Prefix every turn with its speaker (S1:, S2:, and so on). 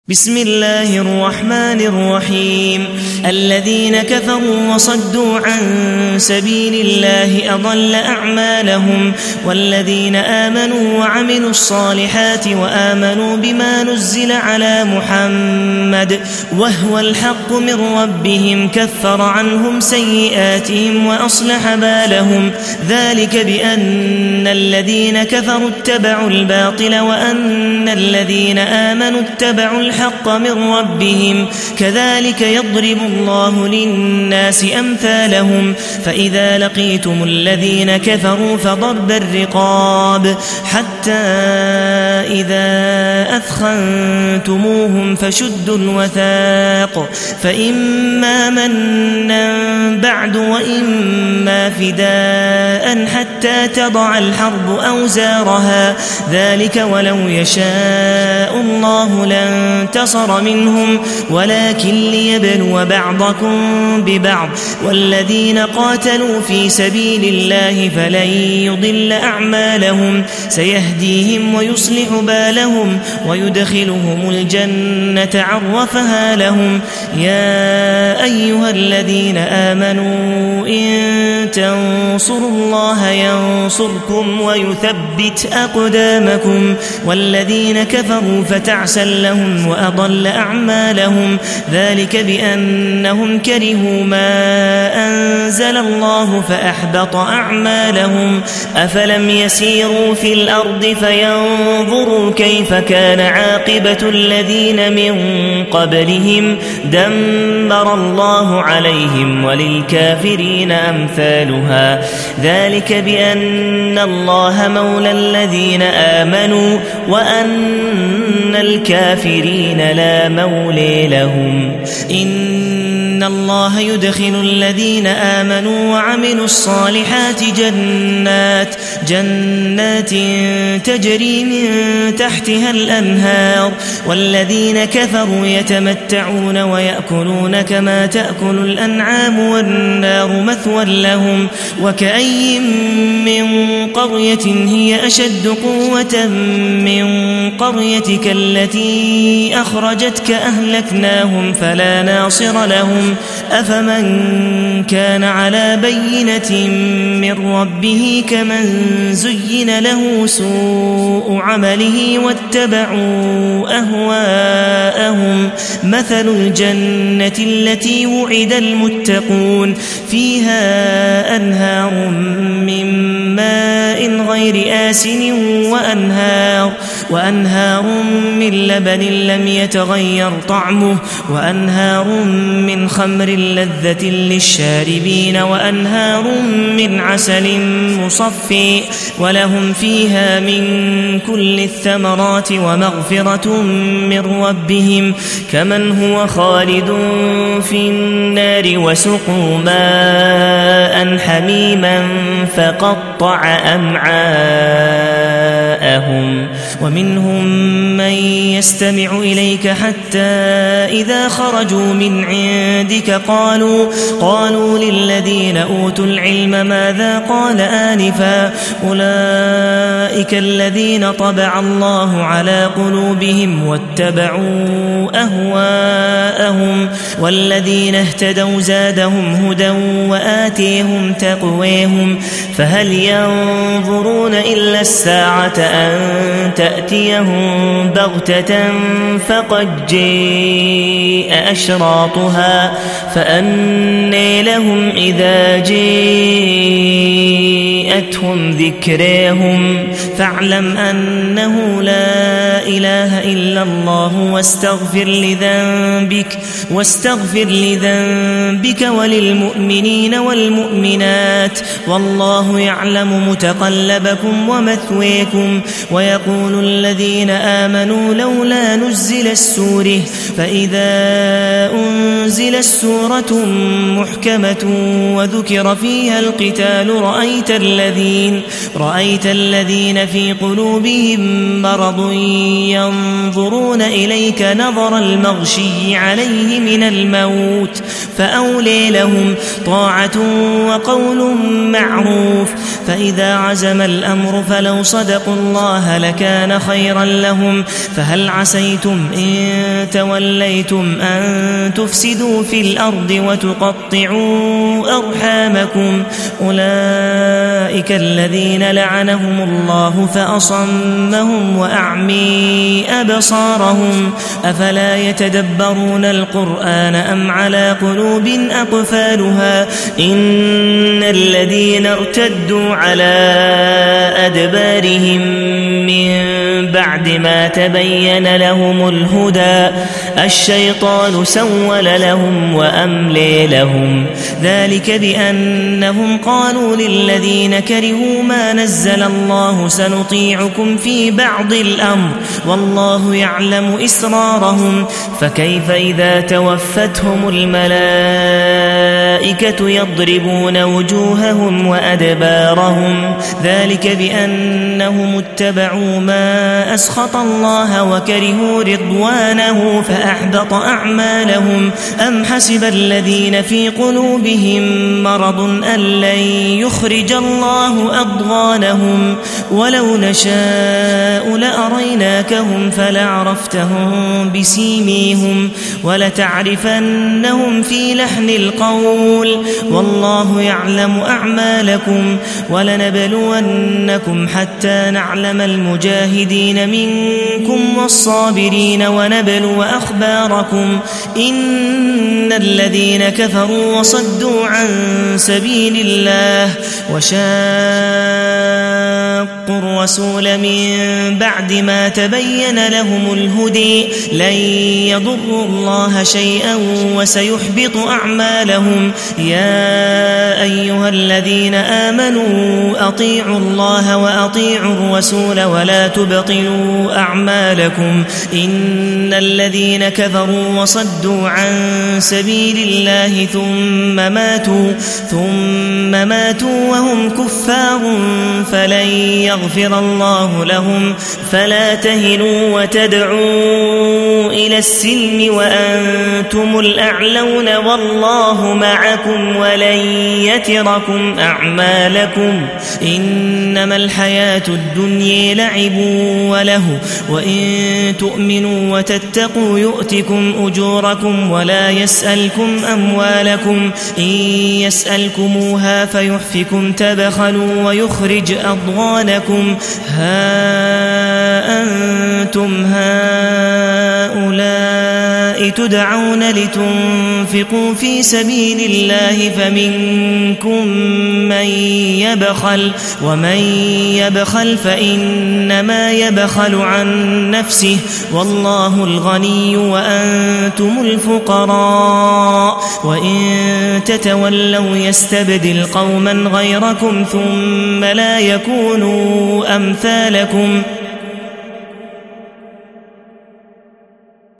S1: بسم الله الرحمن الرحيم. الذين كفروا وصدوا عن سبيل الله أضل أعمالهم، والذين آمنوا وعملوا الصالحات وآمنوا بما نزل على محمد وهو الحق من ربهم كفر عنهم سيئاتهم وأصلح بالهم، ذلك بأن الذين كفروا اتبعوا الباطل وأن الذين آمنوا اتبعوا الحق من ربهم، كذلك يضرب الله للناس أمثالهم. فإذا لقيتم الذين كفروا فضرب الرقاب حتى إذا أثخنتموهم فشدوا الوثاق، فإما منا بعد وإما فداء حتى تضع الحرب أوزارها، ذلك ولو يشاء الله لانتصر منهم ولكن ليبلو بعضكم ببعض، والذين قاتلوا في سبيل الله فلن يضل أعمالهم، سيهديهم ويصلح بالهم ويدخلهم الجنة عرفها لهم. يا أيها الذين آمنوا إن تنصروا الله ينصركم ويثبت أقدامكم، والذين كفروا فتعسا لهم وأضل أعمالهم، ذلك بأنهم كرهوا ما أنزل الله فأحبط أعمالهم. أفلم يسيروا في الأرض فينظروا كيف كان عاقبة الذين من قبلهم، دمر الله عليهم وللكافرين أمثالها، ذلك بأن الله مولى الذين آمنوا وأن الكافرين لا مولى لهم. إن الله يدخل الذين آمنوا وعملوا الصالحات جنات تجري من تحتها الأنهار، والذين كفروا يتمتعون ويأكلون كما تأكل الأنعام والنار مثوى لهم. وكأي من قرية هي أشد قوة من قريتك التي أخرجتك أهلكناهم فلا ناصر لهم. أفمن كان على بينة من ربه كمن زين له سوء عمله واتبعوا أهواءهم، مثل الجنة التي وعد المتقون فيها أنهار من ماء غير آسن وأنهار من لبن لم يتغير طعمه، وأنهار من خمر لذة للشاربين، وأنهار من عسل مصفي، ولهم فيها من كل الثمرات ومغفرة من ربهم، كمن هو خالد في النار وسقوا ماء حميما فقطع أمعاءهم. ومنهم من يستمع إليك حتى إذا خرجوا من عندك قالوا للذين أوتوا العلم ماذا قال آنفا، أولئك الذين طبع الله على قلوبهم واتبعوا أهواءهم، والذين اهتدوا زادهم هدى وآتيهم تقويهم. فهل ينظرون إلا الساعة أن تأتيهم بغتة فقد جاء أشراطها، فأنى لهم إذا جاءتهم ذكرهم. فاعلم أنه لا إله إلا الله واستغفر لذنبك وللمؤمنين والمؤمنات، والله يعلم متقلبكم ومثويكم. ويقول الذين آمنوا لولا نزل السورة، فإذا أنزلت سورة محكمة وذكر فيها القتال رأيت رأيت الذين في قلوبهم مرض ينظرون إليك نظر المغشي عليه من الموت فأولي لهم طاعة وقول معروف فإذا عزم الأمر فلو صدقوا الله لكان خيرا لهم فهل عسيتم إن توليتم أن تفسدوا في الأرض وتقطعوا أرحامكم أولئك الذين لعنهم الله فأصمهم وأعمي أبصارهم أفلا يتدبرون القرآن أم على قلوب أقفالها إن الذين ارتدوا على أدبارهم من بعد ما تبين لهم الهدى الشيطان سول لهم وأملي لهم ذلك بأنهم قالوا للذين كرهوا ما نزل الله سنطيعكم في بعض الأمر والله يعلم إسرارهم فكيف إذا توفتهم الملائكة يضربون وجوههم وأدبارهم ذلك بأنهم اتبعوا ما أسخط الله وكرهوا رضوانه فأحبط أعمالهم أم حسب الذين في قلوبهم مرض أن لن يخرج الله أضغانهم ولو نشاء لأريناكهم فلعرفتهم بسيميهم ولتعرفنهم في لحن القول والله يعلم أعمالكم ولنبلونكم حتى نعلم المجاهدين منكم والصابرين ونبلو أخباركم إن الذين كفروا وصدوا عن سبيل الله وشاقوا الرسول من بعد ما تبين لهم الهدي لن يضروا الله شيئا وسيحبط أعمالهم يا أيها الذين آمنوا أطيعوا الله وأطيعوا الرسول ولا تبطلوا أعمالكم إن الذين كفروا وصدوا عن سبيل الله ثم ماتوا وهم كفار فلن يغفر الله لهم فلا تهنوا وتدعوا إلى السلم وأنتم الأعلون والله معكم ولن يتركم أعمالكم إنما الحياة الدنيا لعب وله وإن تؤمنوا وتتقوا يؤتكم أجوركم ولا يسألكم أموالكم إن يسألكموها فيحفكم تبخلوا ويخرج أضغانكم ها أنتم هؤلاء تدعون لتنفقوا في سبيل الله فمنكم من يبخل ومن يبخل فإنما يبخل عن نفسه والله الغني وأنتم الفقراء وإن تتولوا يستبدل قوما غيركم ثم لا يكونوا أمثالكم